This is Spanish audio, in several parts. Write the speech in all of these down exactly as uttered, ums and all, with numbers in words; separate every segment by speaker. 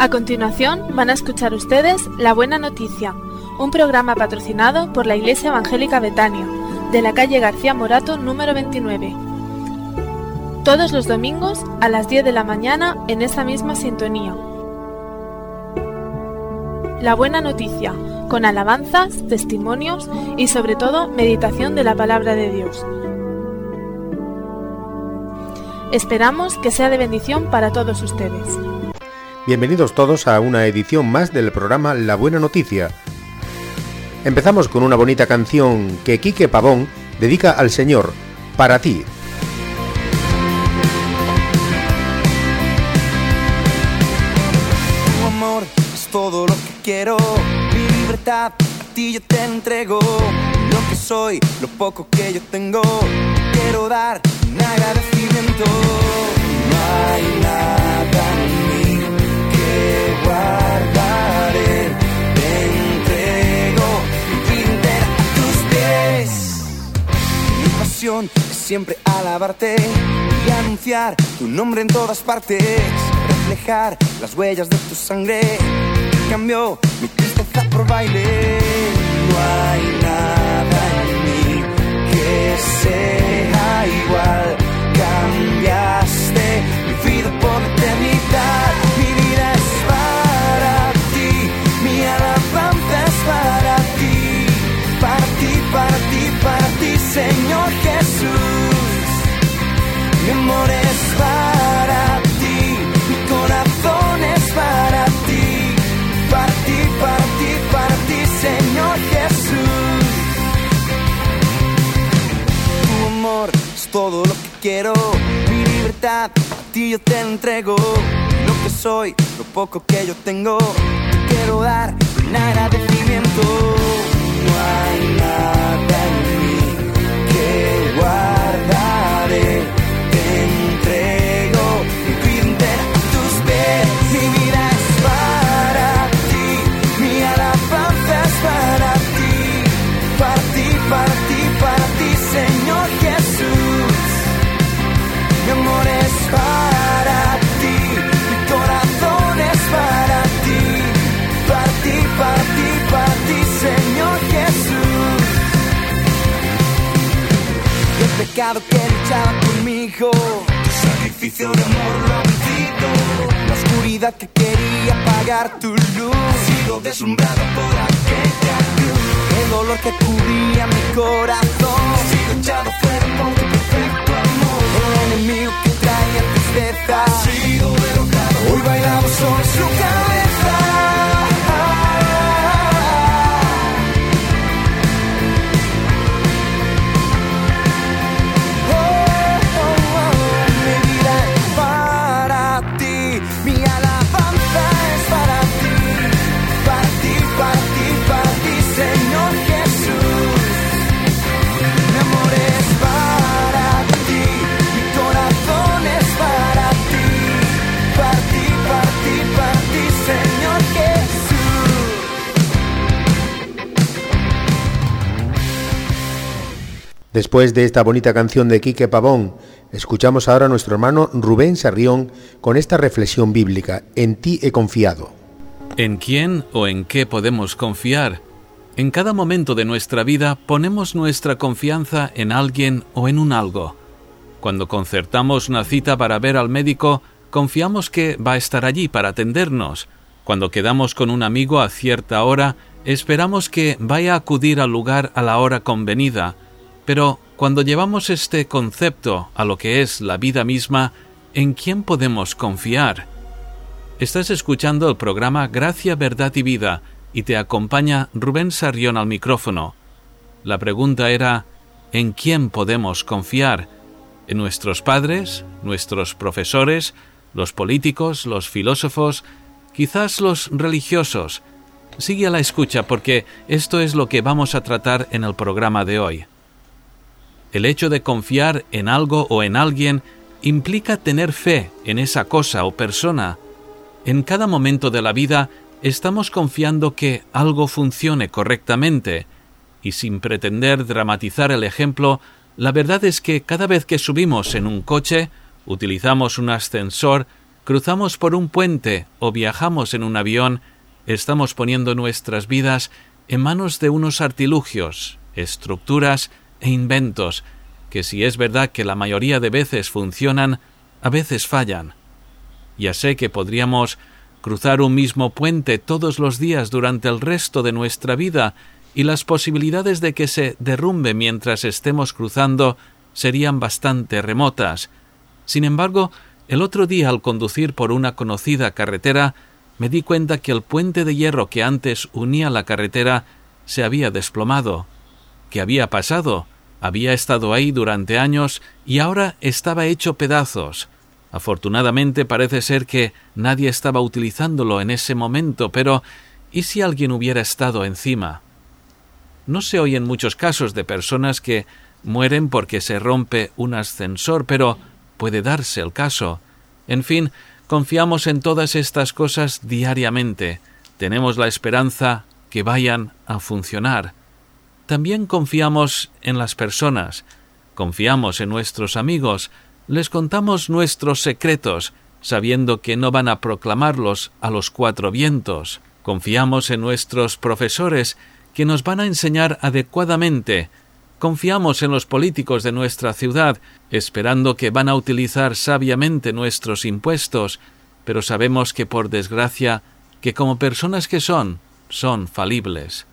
Speaker 1: A continuación van a escuchar ustedes La Buena Noticia, un programa patrocinado por la Iglesia Evangélica Betania, de la calle García Morato número veintinueve. Todos los domingos a las diez de la mañana en esa misma sintonía. La Buena Noticia, con alabanzas, testimonios y sobre todo meditación de la Palabra de Dios. Esperamos que sea de bendición para todos ustedes.
Speaker 2: Bienvenidos todos a una edición más del programa La Buena Noticia. Empezamos con una bonita canción que Quique Pavón dedica al Señor, Para ti.
Speaker 3: Tu amor es todo lo que quiero, mi libertad a ti yo te entrego. Lo que soy, lo poco que yo tengo, quiero dar un agradecimiento. No hay nada en mí que guardaré, te entrego mi vida entera a tus pies. Mi pasión es siempre alabarte y anunciar tu nombre en todas partes, reflejar las huellas de tu sangre que cambió mi tristeza por baile. No hay nada en mí que sea igual, cambiaste mi vida por eternidad. Mi vida es para ti, mi alabanza es para ti, para ti, para ti, para ti, Señor Jesús. Mi amor es para ti, mi corazón es para ti, para ti, para ti, para ti, Señor Jesús. Tu amor es todo lo que quiero, mi libertad a ti yo te entrego. Lo que soy, lo poco que yo tengo, te quiero dar un agradecimiento. No hay nada en mí que guardaré, te entrego mi vida entera a tus pies. Mi vida es para ti, mi alabanza es para ti, para ti, para ti, para ti, Señor Jesús. Mi amor es para ti, mi corazón es para ti, para ti, para ti, para ti, Señor Jesús. Y el pecado que luchaba conmigo, tu sacrificio de amor lo ha vencido. La oscuridad que quería apagar tu luz ha sido deslumbrada por aquella cruz. El dolor que cubría mi corazón ha sido echado fuera por tu perfecto amor. El enemigo que traía tristeza ha sido derrotado. Hoy bailamos sobre su cabeza. Oh, oh, oh. Mi vida es para ti, mi alabanza es para ti, para ti, para ti, para ti, Señor Jesús. Mi amor es para ti, mi corazón es para ti, para ti, para ti, para ti, Señor Jesús.
Speaker 2: Después de esta bonita canción de Quique Pavón, escuchamos ahora a nuestro hermano Rubén Sarrión con esta reflexión bíblica: En ti he confiado.
Speaker 4: ¿En quién o en qué podemos confiar? En cada momento de nuestra vida ponemos nuestra confianza en alguien o en un algo. Cuando concertamos una cita para ver al médico, confiamos que va a estar allí para atendernos. Cuando quedamos con un amigo a cierta hora, esperamos que vaya a acudir al lugar a la hora convenida. Pero cuando llevamos este concepto a lo que es la vida misma, ¿en quién podemos confiar? Estás escuchando el programa Gracia, Verdad y Vida y te acompaña Rubén Sarrión al micrófono. La pregunta era, ¿en quién podemos confiar? ¿En nuestros padres, nuestros profesores, los políticos, los filósofos, quizás los religiosos? Sigue a la escucha porque esto es lo que vamos a tratar en el programa de hoy. El hecho de confiar en algo o en alguien implica tener fe en esa cosa o persona. En cada momento de la vida estamos confiando que algo funcione correctamente, y sin pretender dramatizar el ejemplo, la verdad es que cada vez que subimos en un coche, utilizamos un ascensor, cruzamos por un puente o viajamos en un avión, estamos poniendo nuestras vidas en manos de unos artilugios, estructuras e inventos que, si es verdad que la mayoría de veces funcionan, a veces fallan. Ya sé que podríamos cruzar un mismo puente todos los días durante el resto de nuestra vida y las posibilidades de que se derrumbe mientras estemos cruzando serían bastante remotas. Sin embargo, el otro día, al conducir por una conocida carretera, me di cuenta que el puente de hierro que antes unía la carretera se había desplomado. ¿Qué había pasado? Había estado ahí durante años y ahora estaba hecho pedazos. Afortunadamente parece ser que nadie estaba utilizándolo en ese momento, pero ¿y si alguien hubiera estado encima? No se oyen muchos casos de personas que mueren porque se rompe un ascensor, pero puede darse el caso. En fin, confiamos en todas estas cosas diariamente. Tenemos la esperanza que vayan a funcionar. También confiamos en las personas. Confiamos en nuestros amigos. Les contamos nuestros secretos, sabiendo que no van a proclamarlos a los cuatro vientos. Confiamos en nuestros profesores, que nos van a enseñar adecuadamente. Confiamos en los políticos de nuestra ciudad, esperando que van a utilizar sabiamente nuestros impuestos, pero sabemos que, por desgracia, que como personas que son, son falibles.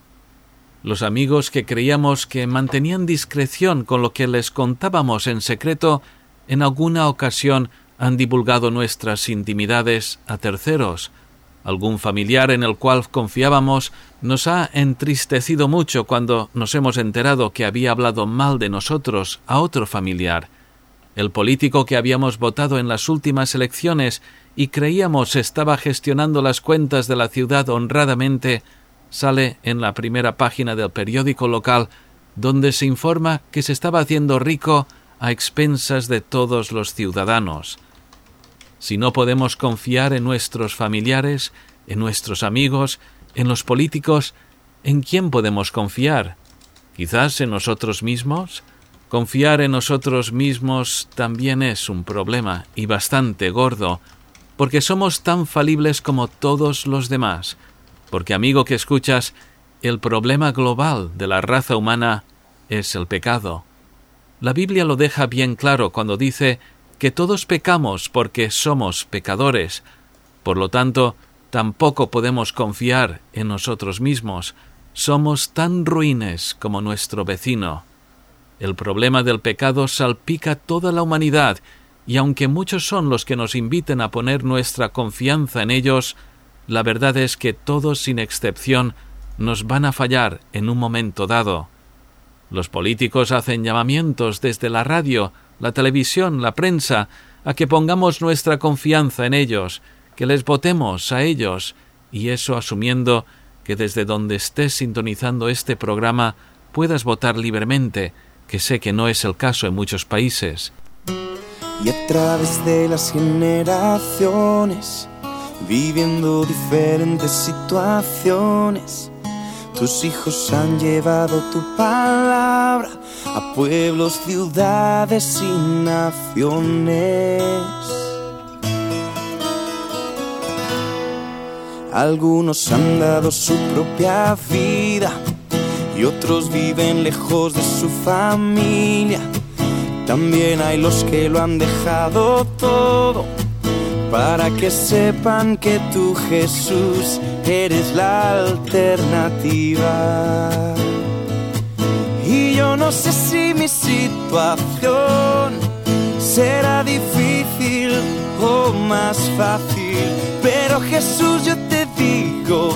Speaker 4: Los amigos que creíamos que mantenían discreción con lo que les contábamos en secreto, en alguna ocasión han divulgado nuestras intimidades a terceros. Algún familiar en el cual confiábamos nos ha entristecido mucho cuando nos hemos enterado que había hablado mal de nosotros a otro familiar. El político que habíamos votado en las últimas elecciones y creíamos estaba gestionando las cuentas de la ciudad honradamente, sale en la primera página del periódico local, donde se informa que se estaba haciendo rico a expensas de todos los ciudadanos. Si no podemos confiar en nuestros familiares, en nuestros amigos, en los políticos, ¿en quién podemos confiar? ¿Quizás en nosotros mismos? Confiar en nosotros mismos también es un problema, y bastante gordo, porque somos tan falibles como todos los demás. Porque, amigo que escuchas, el problema global de la raza humana es el pecado. La Biblia lo deja bien claro cuando dice que todos pecamos porque somos pecadores. Por lo tanto, tampoco podemos confiar en nosotros mismos. Somos tan ruines como nuestro vecino. El problema del pecado salpica toda la humanidad, y aunque muchos son los que nos inviten a poner nuestra confianza en ellos, la verdad es que todos sin excepción nos van a fallar en un momento dado. Los políticos hacen llamamientos desde la radio, la televisión, la prensa, a que pongamos nuestra confianza en ellos, que les votemos a ellos, y eso asumiendo que desde donde estés sintonizando este programa puedas votar libremente, que sé que no es el caso en muchos países.
Speaker 3: Y a través de las generaciones, viviendo diferentes situaciones, tus hijos han llevado tu palabra a pueblos, ciudades y naciones. Algunos han dado su propia vida y otros viven lejos de su familia. También hay los que lo han dejado todo para que sepan que tú, Jesús, eres la alternativa. Y yo no sé si mi situación será difícil o más fácil, pero Jesús, yo te digo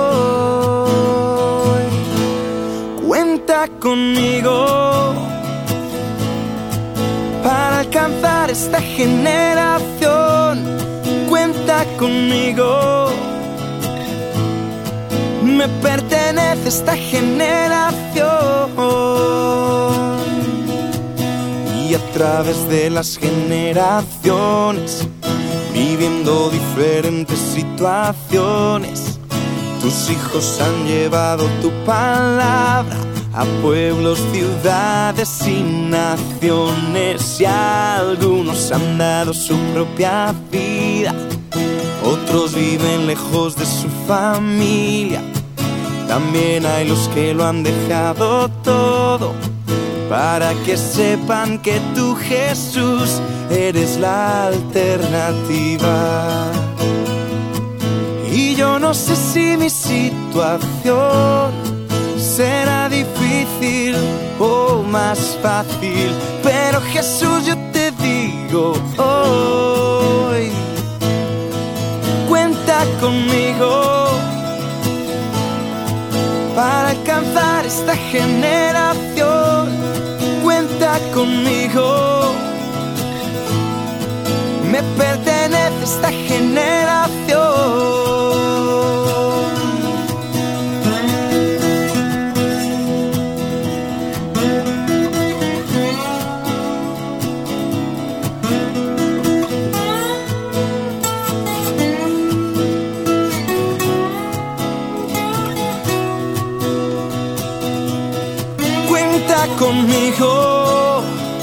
Speaker 3: hoy, cuenta conmigo para alcanzar esta generación. Cuenta conmigo, me pertenece esta generación. Y a través de las generaciones, viviendo diferentes situaciones, tus hijos han llevado tu palabra a pueblos, ciudades y naciones. Y algunos han dado su propia vida otros viven lejos de su familia. También hay los que lo han dejado todo para que sepan que tú, Jesús, eres la alternativa. Y yo no sé si mi situación será difícil o más fácil, pero Jesús, yo te digo hoy, cuenta conmigo para alcanzar esta generación. Cuenta conmigo, me pertenece esta generación. Cuenta conmigo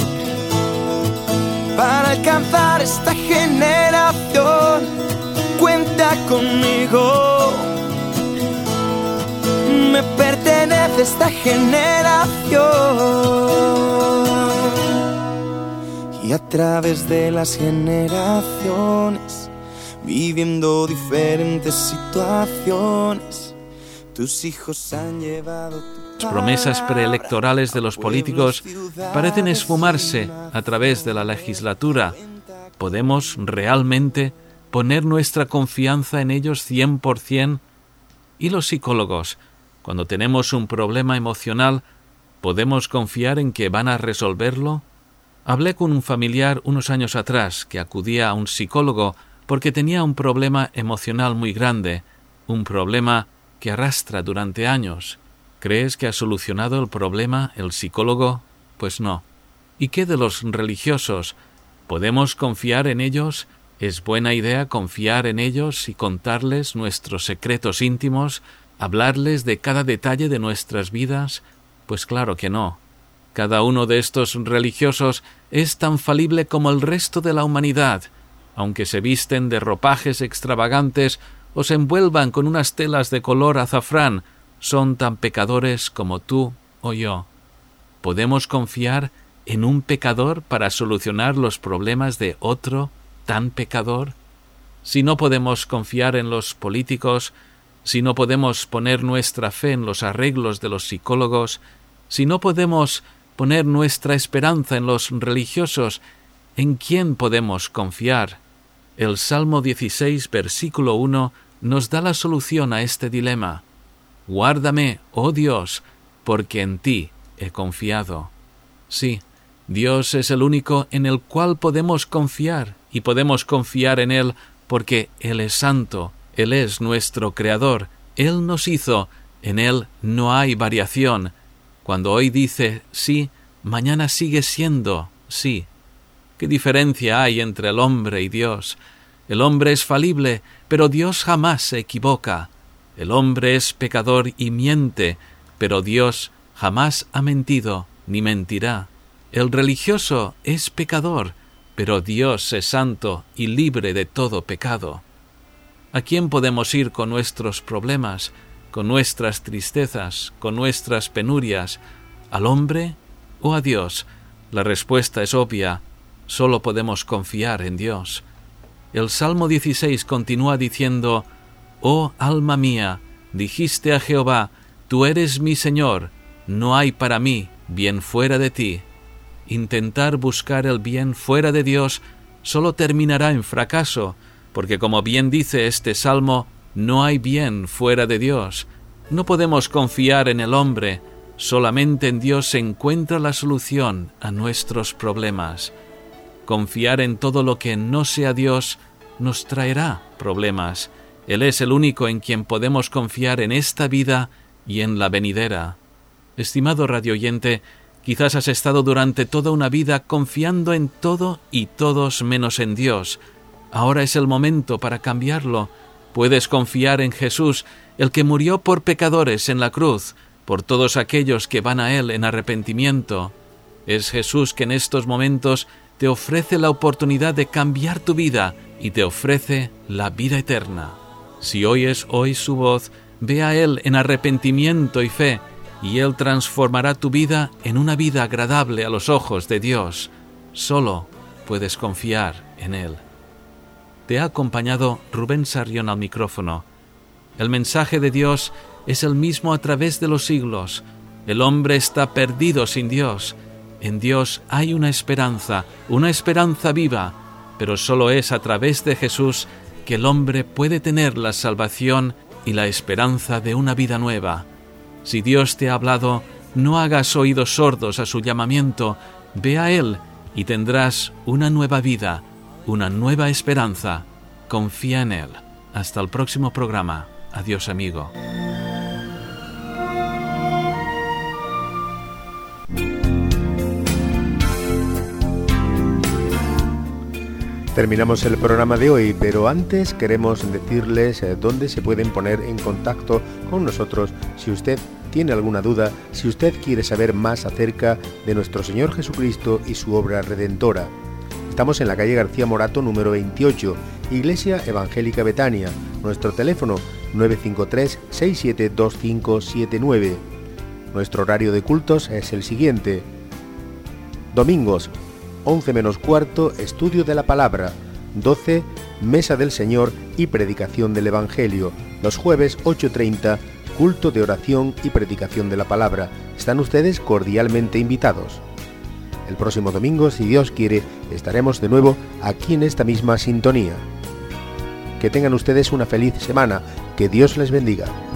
Speaker 3: para alcanzar esta generación. Cuenta conmigo, me pertenece esta generación. Y a través de las generaciones, viviendo diferentes situaciones, tus hijos han llevado tu
Speaker 4: Las promesas preelectorales de los políticos parecen esfumarse a través de la legislatura. ¿Podemos realmente poner nuestra confianza en ellos cien por ciento? ¿Y los psicólogos? Cuando tenemos un problema emocional, ¿podemos confiar en que van a resolverlo? Hablé con un familiar unos años atrás que acudía a un psicólogo porque tenía un problema emocional muy grande, un problema que arrastra durante años. ¿Crees que ha solucionado el problema el psicólogo? Pues no. ¿Y qué de los religiosos? ¿Podemos confiar en ellos? ¿Es buena idea confiar en ellos y contarles nuestros secretos íntimos, hablarles de cada detalle de nuestras vidas? Pues claro que no. Cada uno de estos religiosos es tan falible como el resto de la humanidad, aunque se visten de ropajes extravagantes o se envuelvan con unas telas de color azafrán, son tan pecadores como tú o yo. ¿Podemos confiar en un pecador para solucionar los problemas de otro tan pecador? Si no podemos confiar en los políticos, si no podemos poner nuestra fe en los arreglos de los psicólogos, si no podemos poner nuestra esperanza en los religiosos, ¿en quién podemos confiar? El Salmo dieciséis, versículo uno, nos da la solución a este dilema. Guárdame, oh Dios, porque en ti he confiado. Sí, Dios es el único en el cual podemos confiar, y podemos confiar en Él porque Él es santo, Él es nuestro Creador, Él nos hizo, en Él no hay variación. Cuando hoy dice sí, mañana sigue siendo sí. ¿Qué diferencia hay entre el hombre y Dios? El hombre es falible, pero Dios jamás se equivoca. El hombre es pecador y miente, pero Dios jamás ha mentido ni mentirá. El religioso es pecador, pero Dios es santo y libre de todo pecado. ¿A quién podemos ir con nuestros problemas, con nuestras tristezas, con nuestras penurias? ¿Al hombre o a Dios? La respuesta es obvia, solo podemos confiar en Dios. El Salmo dieciséis continúa diciendo: «Oh alma mía, dijiste a Jehová, tú eres mi Señor, no hay para mí bien fuera de ti». Intentar buscar el bien fuera de Dios solo terminará en fracaso, porque como bien dice este salmo, no hay bien fuera de Dios. No podemos confiar en el hombre, solamente en Dios se encuentra la solución a nuestros problemas. Confiar en todo lo que no sea Dios nos traerá problemas. Él es el único en quien podemos confiar en esta vida y en la venidera. Estimado radioyente, quizás has estado durante toda una vida confiando en todo y todos menos en Dios. Ahora es el momento para cambiarlo. Puedes confiar en Jesús, el que murió por pecadores en la cruz, por todos aquellos que van a Él en arrepentimiento. Es Jesús que en estos momentos te ofrece la oportunidad de cambiar tu vida y te ofrece la vida eterna. Si oyes hoy su voz, ve a Él en arrepentimiento y fe, y Él transformará tu vida en una vida agradable a los ojos de Dios. Solo puedes confiar en Él. Te ha acompañado Rubén Sarrión al micrófono. El mensaje de Dios es el mismo a través de los siglos. El hombre está perdido sin Dios. En Dios hay una esperanza, una esperanza viva, pero solo es a través de Jesús que el hombre puede tener la salvación y la esperanza de una vida nueva. Si Dios te ha hablado, no hagas oídos sordos a su llamamiento, ve a Él y tendrás una nueva vida, una nueva esperanza. Confía en Él. Hasta el próximo programa. Adiós, amigo.
Speaker 2: Terminamos el programa de hoy, pero antes queremos decirles eh, dónde se pueden poner en contacto con nosotros si usted tiene alguna duda, si usted quiere saber más acerca de nuestro Señor Jesucristo y su obra redentora. Estamos en la calle García Morato número veintiocho, Iglesia Evangélica Betania. Nuestro teléfono nueve cinco tres, seis siete dos cinco siete nueve. Nuestro horario de cultos es el siguiente: domingos once menos cuarto, estudio de la palabra; doce, mesa del Señor y predicación del Evangelio; los jueves ocho treinta, culto de oración y predicación de la palabra. Están ustedes cordialmente invitados. El próximo domingo, si Dios quiere, estaremos de nuevo aquí en esta misma sintonía. Que tengan ustedes una feliz semana. Que Dios les bendiga.